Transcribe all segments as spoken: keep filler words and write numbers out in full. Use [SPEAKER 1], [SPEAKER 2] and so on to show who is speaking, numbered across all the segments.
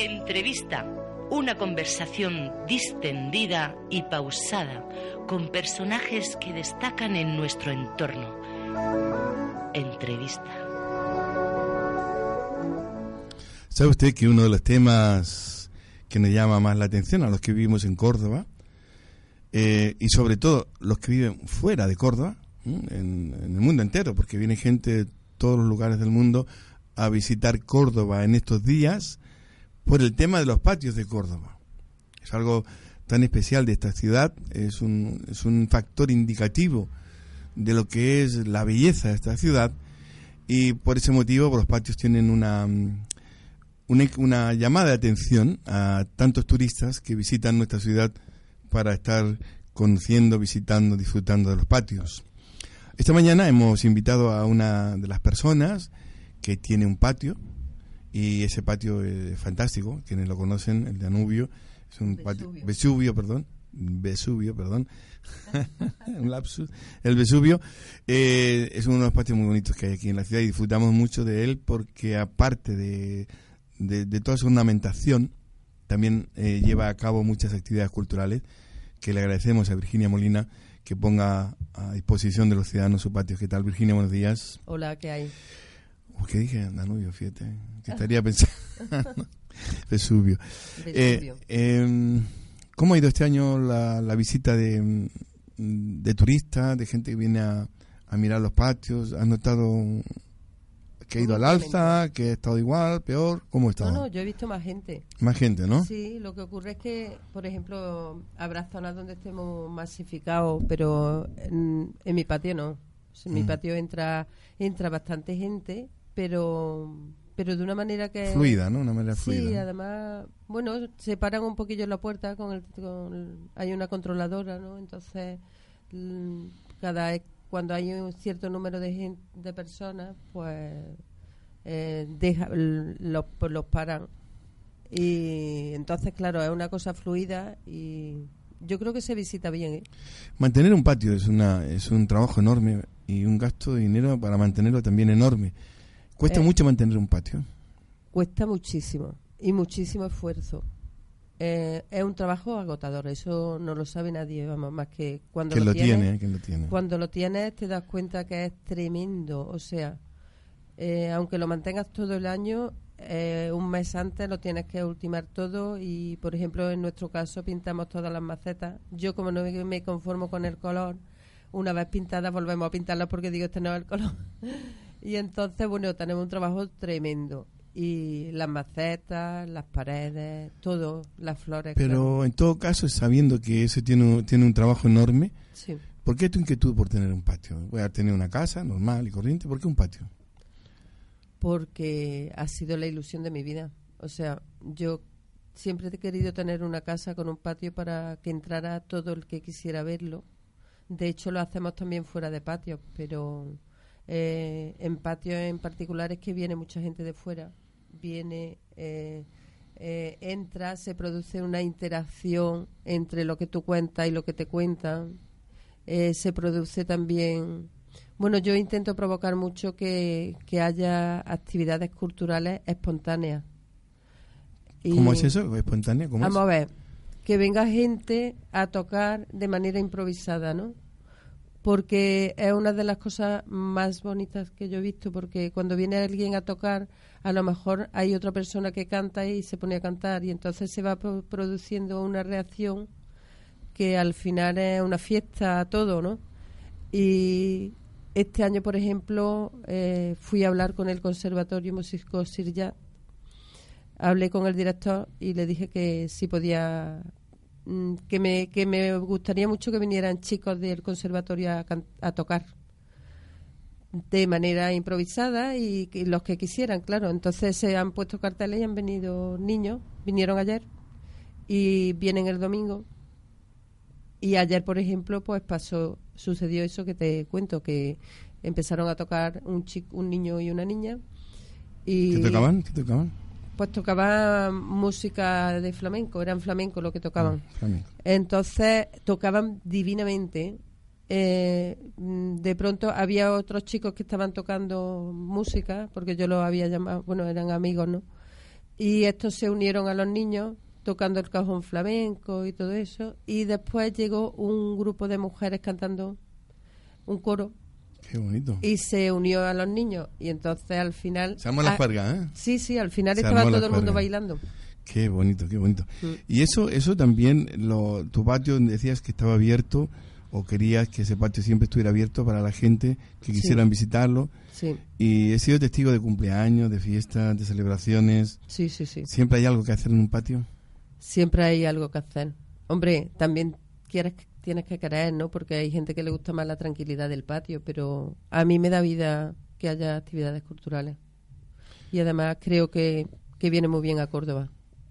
[SPEAKER 1] Entrevista, una conversación distendida y pausada con personajes que destacan en nuestro entorno. Entrevista.
[SPEAKER 2] ¿Sabe usted que uno de los temas que nos llama más la atención a los que vivimos en Córdoba, eh, y sobre todo los que viven fuera de Córdoba, en, en el mundo entero, porque viene gente de todos los lugares del mundo a visitar Córdoba en estos días, por el tema de los patios de Córdoba? Es algo tan especial de esta ciudad, es un, es un factor indicativo de lo que es la belleza de esta ciudad, y por ese motivo los patios tienen una, una, una llamada de atención a tantos turistas que visitan nuestra ciudad para estar conociendo, visitando, disfrutando de los patios. Esta mañana hemos invitado a una de las personas que tiene un patio, y ese patio es fantástico. Quienes lo conocen, el Danubio, es un
[SPEAKER 3] Vesubio.
[SPEAKER 2] patio, Vesubio, perdón, Vesubio, perdón, un lapsus, el Vesubio, eh, es uno de los patios muy bonitos que hay aquí en la ciudad, y disfrutamos mucho de él porque aparte de, de, de toda su ornamentación, también eh, lleva a cabo muchas actividades culturales, que le agradecemos a Virginia Molina que ponga a disposición de los ciudadanos su patio. ¿Qué tal, Virginia? Buenos días.
[SPEAKER 3] Hola, ¿qué hay?
[SPEAKER 2] ¿Qué dije? Danubio, fíjate. ¿Qué estaría pensando? Vesubio.
[SPEAKER 3] Vesubio.
[SPEAKER 2] Eh, eh, ¿Cómo ha ido este año la, la visita de, de turistas, de gente que viene a, a mirar los patios? ¿Has notado que ha ido al alza, que ha estado igual, peor? ¿Cómo ha estado?
[SPEAKER 3] No, no, yo he visto más gente.
[SPEAKER 2] Más gente, ¿no?
[SPEAKER 3] Sí, lo que ocurre es que, por ejemplo, habrá zonas donde estemos masificados, pero en, en mi patio no. En mi
[SPEAKER 2] Mm.
[SPEAKER 3] patio entra entra bastante gente, pero pero de una manera que
[SPEAKER 2] Fluida, ¿no? Una manera
[SPEAKER 3] sí,
[SPEAKER 2] fluida.
[SPEAKER 3] además, bueno, se paran un poquillo en la puerta con el, con el- hay una controladora, ¿no? Entonces, l- cada cuando hay un cierto número de gen- de personas, pues eh, deja, l- los los paran, y entonces, claro, es una cosa fluida, y yo creo que se visita bien, ¿eh?
[SPEAKER 2] Mantener un patio es una es un trabajo enorme y un gasto de dinero para mantenerlo también enorme. ¿Cuesta
[SPEAKER 3] Eh.
[SPEAKER 2] mucho mantener un patio?
[SPEAKER 3] Cuesta muchísimo y muchísimo esfuerzo. Eh, es un trabajo agotador, eso no lo sabe nadie, vamos, más que cuando
[SPEAKER 2] ¿Quién
[SPEAKER 3] lo,
[SPEAKER 2] lo
[SPEAKER 3] tienes.
[SPEAKER 2] tiene? ¿Quién lo tiene?
[SPEAKER 3] Cuando lo tienes te das cuenta que es tremendo, o sea, eh, aunque lo mantengas todo el año, eh, un mes antes lo tienes que ultimar todo, y por ejemplo en nuestro caso pintamos todas las macetas. Yo, como no me- me conformo con el color, una vez pintadas volvemos a pintarlas porque digo, este no es el color. Y entonces, bueno, tenemos un trabajo tremendo, y las macetas, las paredes, todo, las flores.
[SPEAKER 2] Pero
[SPEAKER 3] claro.
[SPEAKER 2] en todo caso, sabiendo que eso tiene un, tiene un trabajo enorme,
[SPEAKER 3] Sí.
[SPEAKER 2] ¿por qué tu inquietud por tener un patio? Voy a tener una casa normal y corriente, ¿por qué un patio?
[SPEAKER 3] Porque ha sido la ilusión de mi vida. O sea, yo siempre he querido tener una casa con un patio para que entrara todo el que quisiera verlo. De hecho, lo hacemos también fuera de patios, pero eh, en patios en particular es que viene mucha gente de fuera. Viene, eh, eh, entra, se produce una interacción entre lo que tú cuentas y lo que te cuentan. Eh, se produce también... Bueno, yo intento provocar mucho que, que haya actividades culturales espontáneas. Y
[SPEAKER 2] ¿Cómo es eso? ¿Espontáneo? ¿Cómo
[SPEAKER 3] vamos
[SPEAKER 2] es?
[SPEAKER 3] a ver, que venga gente a tocar de manera improvisada, ¿no? Porque es una de las cosas más bonitas que yo he visto, porque cuando viene alguien a tocar, a lo mejor hay otra persona que canta y se pone a cantar, y entonces se va pro- produciendo una reacción que al final es una fiesta, todo, ¿no? Y este año, por ejemplo, eh, fui a hablar con el Conservatorio Músico Sirjat. Hablé con el director y le dije que si podía, mm, que me que me gustaría mucho que vinieran chicos del conservatorio a, can- a tocar de manera improvisada, y, que los que quisieran, claro. Entonces se han puesto carteles y han venido niños, vinieron ayer y vienen el domingo. Y ayer, por ejemplo, pues pasó, sucedió eso que te cuento, que empezaron a tocar un chico, un niño y una niña. Y
[SPEAKER 2] ¿Qué tocaban? ¿Qué tocaban?
[SPEAKER 3] pues tocaban música de flamenco, eran flamenco lo que tocaban.
[SPEAKER 2] Ah, flamenco.
[SPEAKER 3] Entonces tocaban divinamente. Eh, mm, de pronto había otros chicos que estaban tocando música, porque yo los había llamado, bueno, eran amigos, ¿no? Y estos se unieron a los niños tocando el cajón flamenco y todo eso. Y después llegó un grupo de mujeres cantando un coro.
[SPEAKER 2] Qué bonito.
[SPEAKER 3] Y se unió a los niños. Y entonces al final...
[SPEAKER 2] Se armó las pargas, ¿eh?
[SPEAKER 3] Sí, sí, al final
[SPEAKER 2] Se
[SPEAKER 3] estaba
[SPEAKER 2] armó
[SPEAKER 3] todo
[SPEAKER 2] la
[SPEAKER 3] el mundo
[SPEAKER 2] parga.
[SPEAKER 3] bailando.
[SPEAKER 2] Qué bonito, qué bonito.
[SPEAKER 3] Mm.
[SPEAKER 2] Y eso eso también, lo, tu patio decías que estaba abierto, o querías que ese patio siempre estuviera abierto para la gente que quisieran
[SPEAKER 3] Sí.
[SPEAKER 2] visitarlo.
[SPEAKER 3] Sí,
[SPEAKER 2] Y he sido testigo de cumpleaños, de fiestas, de celebraciones.
[SPEAKER 3] sí, sí, sí.
[SPEAKER 2] ¿Siempre hay algo que hacer en un patio?
[SPEAKER 3] Siempre hay algo que hacer. Hombre, también quieres, tienes que querer, ¿no? Porque hay gente que le gusta más la tranquilidad del patio, pero a mí me da vida que haya actividades culturales. Y además creo que, que viene muy bien a Córdoba.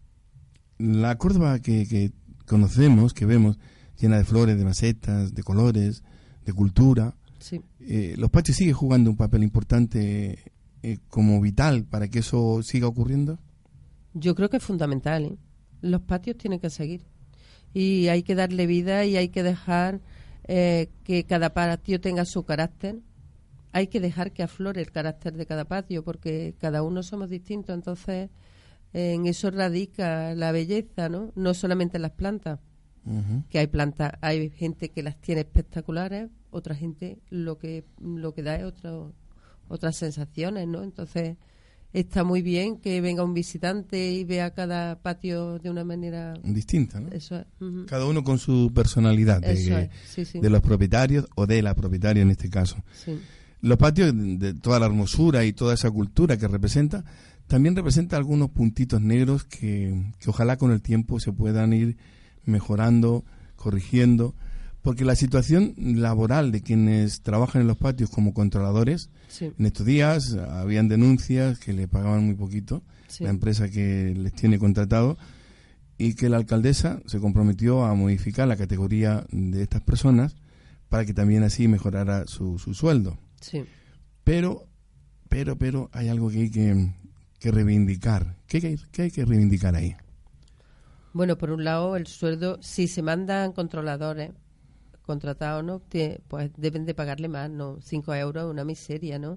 [SPEAKER 2] La Córdoba que, que conocemos, que vemos, llena de flores, de macetas, de colores, de cultura.
[SPEAKER 3] Sí.
[SPEAKER 2] Eh, ¿Los patios siguen jugando un papel importante eh, como vital para que eso siga ocurriendo?
[SPEAKER 3] Yo creo que es fundamental, ¿eh? Los patios tienen que seguir. Y hay que darle vida y hay que dejar eh, que cada patio tenga su carácter. Hay que dejar que aflore el carácter de cada patio, porque cada uno somos distintos. Entonces, eh, en eso radica la belleza, ¿no? No solamente en las plantas.
[SPEAKER 2] Uh-huh.
[SPEAKER 3] Que hay plantas, hay gente que las tiene espectaculares, otra gente lo que lo que da es otro, otras sensaciones, ¿no? Entonces está muy bien que venga un visitante y vea cada patio de una manera
[SPEAKER 2] Distinta, ¿no?
[SPEAKER 3] Eso es. Uh-huh.
[SPEAKER 2] Cada uno con su personalidad de,
[SPEAKER 3] Eso es. Sí, sí.
[SPEAKER 2] de los propietarios o de la propietaria en este caso.
[SPEAKER 3] Sí.
[SPEAKER 2] Los patios, de toda la hermosura y toda esa cultura que representa, también representa algunos puntitos negros que, que ojalá con el tiempo se puedan ir mejorando, corrigiendo, porque la situación laboral de quienes trabajan en los patios como controladores,
[SPEAKER 3] Sí.
[SPEAKER 2] en estos días habían denuncias que le pagaban muy poquito,
[SPEAKER 3] Sí.
[SPEAKER 2] la empresa que les tiene contratado, y que la alcaldesa se comprometió a modificar la categoría de estas personas para que también así mejorara su, su sueldo.
[SPEAKER 3] Sí.
[SPEAKER 2] Pero, pero, pero hay algo que hay que, que reivindicar. ¿Qué hay, qué hay que reivindicar ahí?
[SPEAKER 3] Bueno, por un lado, el sueldo, si se mandan controladores contratados, ¿no? Tie- pues deben de pagarle más, ¿no? Cinco euros, una miseria, ¿no?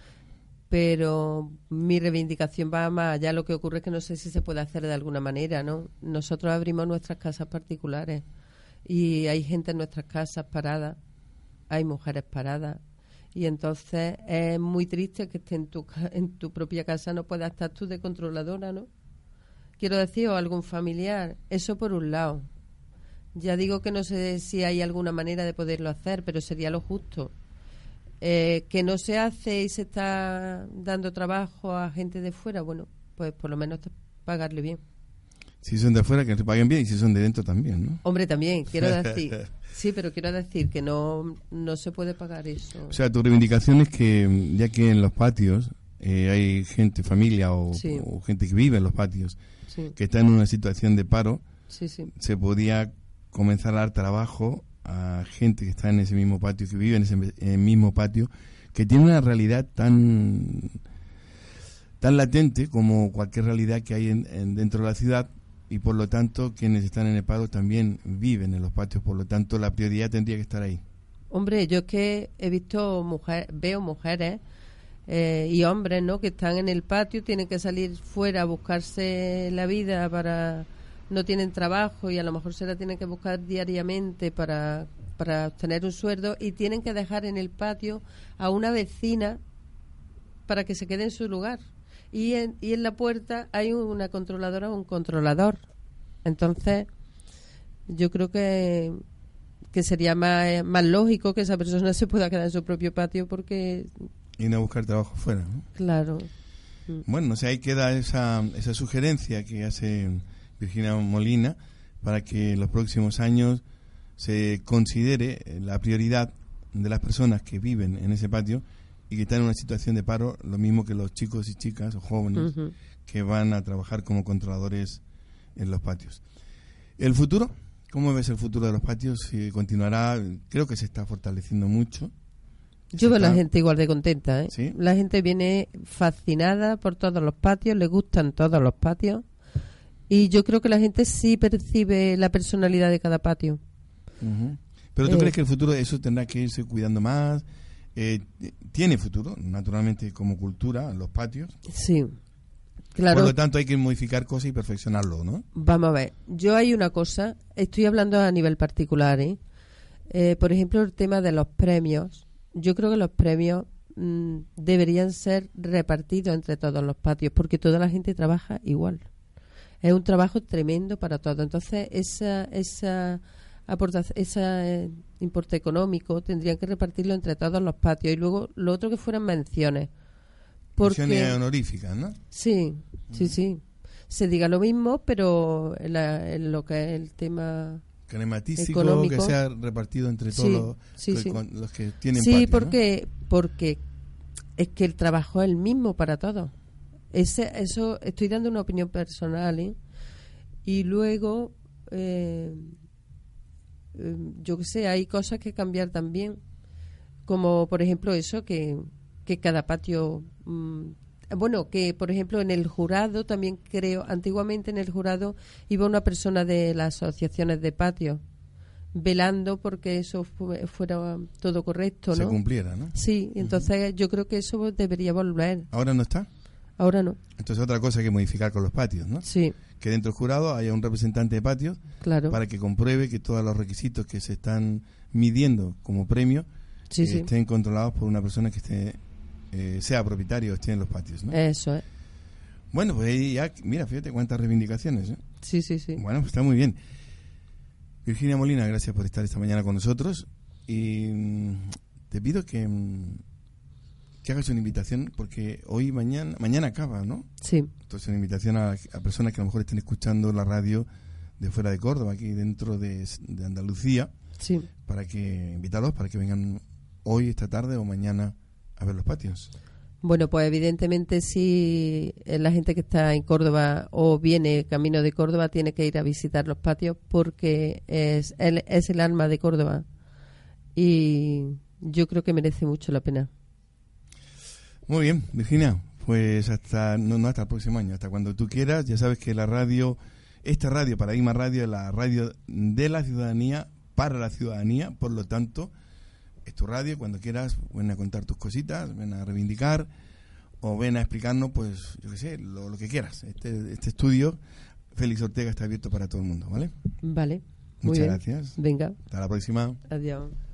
[SPEAKER 3] Pero mi reivindicación va más allá. Lo que ocurre es que no sé si se puede hacer de alguna manera, ¿no? Nosotros abrimos nuestras casas particulares y hay gente en nuestras casas parada, hay mujeres paradas. Y entonces es muy triste que esté en tu, ca- en tu propia casa, no puedas estar tú de controladora, ¿no? Quiero decir, o algún familiar. Eso por un lado. Ya digo que no sé si hay alguna manera de poderlo hacer, pero sería lo justo. Eh, que no se hace y se está dando trabajo a gente de fuera, bueno, pues por lo menos te- pagarle bien.
[SPEAKER 2] Si son de afuera, que se paguen bien, y si son de dentro también, ¿no?
[SPEAKER 3] Hombre, también, quiero decir. Sí, pero quiero decir que no, no se puede pagar eso.
[SPEAKER 2] O sea, tu reivindicación es que, ya que en los patios eh, hay gente, familia o,
[SPEAKER 3] Sí.
[SPEAKER 2] o gente que vive en los patios,
[SPEAKER 3] Sí,
[SPEAKER 2] que está en una situación de paro,
[SPEAKER 3] sí, sí.
[SPEAKER 2] se podía comenzar a dar trabajo a gente que está en ese mismo patio, que vive en ese en el mismo patio, que tiene una realidad tan tan latente como cualquier realidad que hay en, en- dentro de la ciudad, y por lo tanto quienes están en el paro también viven en los patios, por lo tanto la prioridad tendría que estar ahí.
[SPEAKER 3] Hombre, yo es que he visto mujeres, veo mujeres eh, y hombres, ¿no? Que están en el patio, tienen que salir fuera a buscarse la vida para... no tienen trabajo y a lo mejor se la tienen que buscar diariamente para, para obtener un sueldo y tienen que dejar en el patio a una vecina para que se quede en su lugar. Y en, y en la puerta hay una controladora o un controlador. Entonces, yo creo que, que sería más, más lógico que esa persona se pueda quedar en su propio patio porque,
[SPEAKER 2] Y no buscar trabajo fuera, ¿no?
[SPEAKER 3] claro.
[SPEAKER 2] Bueno, no sé, ahí queda esa, esa sugerencia que hace Virginia Molina para que en los próximos años se considere la prioridad de las personas que viven en ese patio y que están en una situación de paro, lo mismo que los chicos y chicas o jóvenes
[SPEAKER 3] Ujú.
[SPEAKER 2] que van a trabajar como controladores en los patios. ¿El futuro? ¿Cómo ves el futuro de los patios? Si continuará, creo que se está fortaleciendo mucho.
[SPEAKER 3] Yo veo a la
[SPEAKER 2] Está-
[SPEAKER 3] gente igual de contenta, ¿eh?
[SPEAKER 2] ¿Sí?
[SPEAKER 3] La gente viene fascinada por todos los patios, le gustan todos los patios y yo creo que la gente sí percibe la personalidad de cada patio.
[SPEAKER 2] Ujú. ¿Pero tú
[SPEAKER 3] Eh.
[SPEAKER 2] crees que el futuro eso tendrá que irse cuidando más? Eh, tiene futuro, naturalmente, como cultura, los patios.
[SPEAKER 3] Sí, Claro.
[SPEAKER 2] Por lo tanto, hay que modificar cosas y perfeccionarlo, ¿no?
[SPEAKER 3] Vamos a ver, yo hay una cosa, estoy hablando a nivel particular, ¿eh? Eh, por ejemplo, el tema de los premios. Yo creo que los premios mmm, deberían ser repartidos entre todos los patios, porque toda la gente trabaja igual. Es un trabajo tremendo para todos. Entonces, esa esa aportación, ese importe económico tendrían que repartirlo entre todos los patios. Y luego, lo otro que fueran menciones. Porque,
[SPEAKER 2] menciones honoríficas, ¿no?
[SPEAKER 3] Sí, sí, sí. Se diga lo mismo, pero en, la, en lo que es el tema
[SPEAKER 2] crematístico,
[SPEAKER 3] económico,
[SPEAKER 2] que sea repartido entre todos
[SPEAKER 3] sí,
[SPEAKER 2] los,
[SPEAKER 3] sí,
[SPEAKER 2] que,
[SPEAKER 3] sí.
[SPEAKER 2] Con, los que tienen
[SPEAKER 3] sí,
[SPEAKER 2] patio,
[SPEAKER 3] porque, ¿no? porque es que el trabajo es el mismo para todos. Ese, eso estoy dando una opinión personal, ¿eh? Y luego, eh, eh, yo qué sé, hay cosas que cambiar también. Como, por ejemplo, eso, que, que cada patio... Mmm, bueno, que por ejemplo en el jurado también creo, antiguamente en el jurado iba una persona de las asociaciones de patio velando porque eso fu- fuera todo correcto, ¿no?
[SPEAKER 2] Se cumpliera, ¿no?
[SPEAKER 3] Sí, entonces uh-huh. yo creo que eso debería volver.
[SPEAKER 2] ¿Ahora no está?
[SPEAKER 3] Ahora no.
[SPEAKER 2] Entonces otra cosa hay que modificar con los patios, ¿no?
[SPEAKER 3] Sí.
[SPEAKER 2] Que dentro del jurado haya un representante de patios,
[SPEAKER 3] claro,
[SPEAKER 2] para que compruebe que todos los requisitos que se están midiendo como premio
[SPEAKER 3] sí,
[SPEAKER 2] eh,
[SPEAKER 3] sí.
[SPEAKER 2] estén controlados por una persona que esté eh, sea propietario o esté en los patios, ¿no?
[SPEAKER 3] Eso es.
[SPEAKER 2] Bueno, pues ahí ya, mira, fíjate cuántas reivindicaciones, ¿eh?
[SPEAKER 3] Sí, sí, sí.
[SPEAKER 2] Bueno, pues está muy bien. Virginia Molina, gracias por estar esta mañana con nosotros y mmm, te pido que, mmm, que hagas una invitación porque hoy, mañana, mañana acaba, ¿no?
[SPEAKER 3] Sí.
[SPEAKER 2] Entonces una invitación a, a personas que a lo mejor estén escuchando la radio de fuera de Córdoba, aquí dentro de, de Andalucía,
[SPEAKER 3] sí,
[SPEAKER 2] para que invitarlos para que vengan hoy, esta tarde o mañana a ver los patios.
[SPEAKER 3] Bueno, pues evidentemente si la gente que está en Córdoba o viene camino de Córdoba tiene que ir a visitar los patios porque es el, es el alma de Córdoba y yo creo que merece mucho la pena.
[SPEAKER 2] Muy bien, Virginia, pues hasta no, no hasta el próximo año, hasta cuando tú quieras. Ya sabes que la radio, esta radio, Paradigma Radio, es la radio de la ciudadanía, para la ciudadanía, por lo tanto, es tu radio. Cuando quieras, ven a contar tus cositas, ven a reivindicar o ven a explicarnos, pues, yo qué sé, lo, lo que quieras. Este, este estudio, Félix Ortega, está abierto para todo el mundo, ¿vale?
[SPEAKER 3] Vale. Muy
[SPEAKER 2] Muchas
[SPEAKER 3] bien.
[SPEAKER 2] gracias.
[SPEAKER 3] Venga.
[SPEAKER 2] Hasta la próxima.
[SPEAKER 3] Adiós.